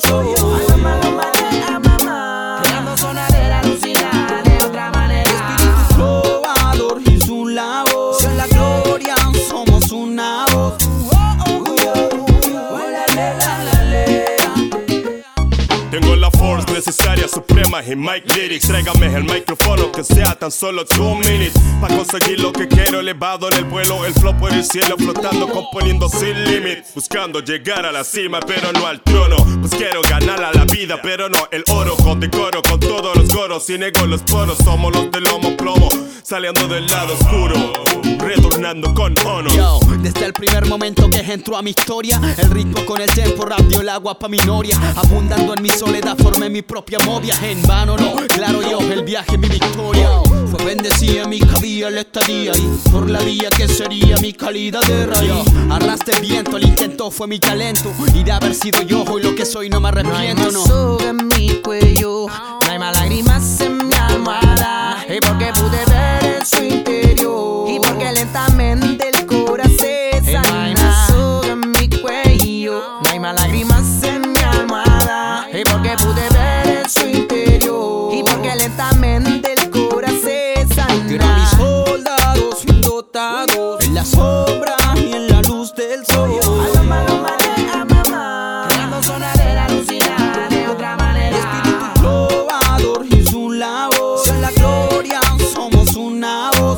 sol. Creando sonadera alucinada de otra manera. Espíritu trovador y su la voz. Si en la gloria somos una voz. Tengo la force necesaria, suprema y Mike Lyrics. Tráigame el micrófono que sea tan solo 2 minutes. Pa' conseguir lo que quiero, elevado en el vuelo. El flow por el cielo, flotando, componiendo sin límite. Buscando llegar a la cima, pero no al trono. Pues quiero ganar a la vida, pero no el oro. Con decoro, con todos los goros. Y nego los poros, somos los del lomo plomo. Saliendo del lado oscuro, retornando con honor. Yo, desde el primer momento que entró a mi historia, el ritmo con el tempo rap dio el agua pa' mi noria. Abundando en mi soledad formé mi propia movia. En vano no, claro yo, el viaje mi victoria. Fue bendecida mi cabía la estadía y por la vía que sería mi calidad de raíz. Arrastre el viento, el intento fue mi talento. Y de haber sido yo hoy lo que soy no me arrepiento, no. Soga en mi cuello, no hay más lágrimas en mi almohada. Y porque pude ver en su interior, y porque lentamente el corazón se sana. No hay más soga en mi cuello, no hay más lágrimas en mi almohada. Y porque pude ver en su interior, y porque lentamente el corazón se sana. Quiero a mis soldados dotados en la sombra y en la luz del sol. Creando sonadera alucinada de otra manera. Espíritu trovador y su la voz. Si en la gloria somos una voz.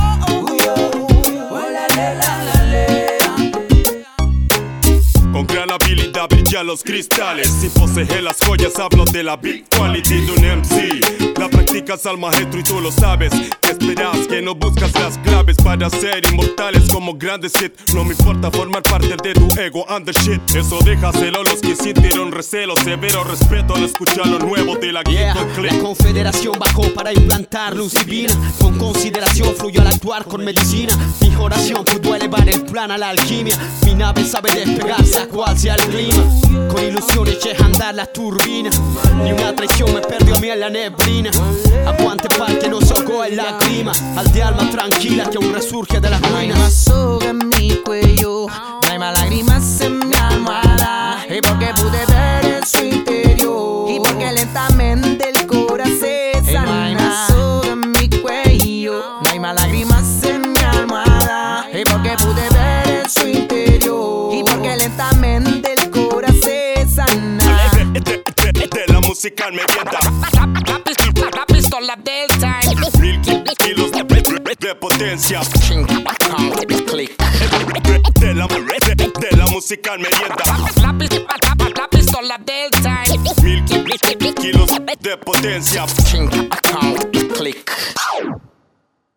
Con gran habilidad brillan los cristales. Si poseer las joyas hablo de la big quality de un MC. La practicas al maestro y tú lo sabes. ¿Qué esperas? Que no buscas las claves para ser inmortales como grandes hits. No me importa formar parte de tu ego and the shit. Eso déjaselo a los que sintieron recelo. Severo respeto al escuchar lo nuevo de la Yeah, Ghetto Click. la confederación bajó para implantar luz divina. Con consideración fluyó al actuar con medicina. Mi oración pudo elevar el plan a la alquimia. Mi nave sabe despegarse a cual sea el clima. Con ilusiones eché a andar la turbina. Ni una traición me perdió a mí en la neblina. Aguante pa'l que no se ahogó en la clima. Al de alma tranquila que aún resurge de las No hay más ruinas. soga en mi cuello, no hay más lágrimas en mi almohada. Y porque pude ver en su interior, y porque lentamente el corazón se sana. No hay más soga en mi cuello, no hay más lágrimas en mi almohada. Y porque pude ver en su interior, y porque lentamente el corazón se sana. De la música me mienta. La pistola del time. 1000 kilos de potencia. De la música me mienta. La pistola del time. 1000 kilos de potencia. Click.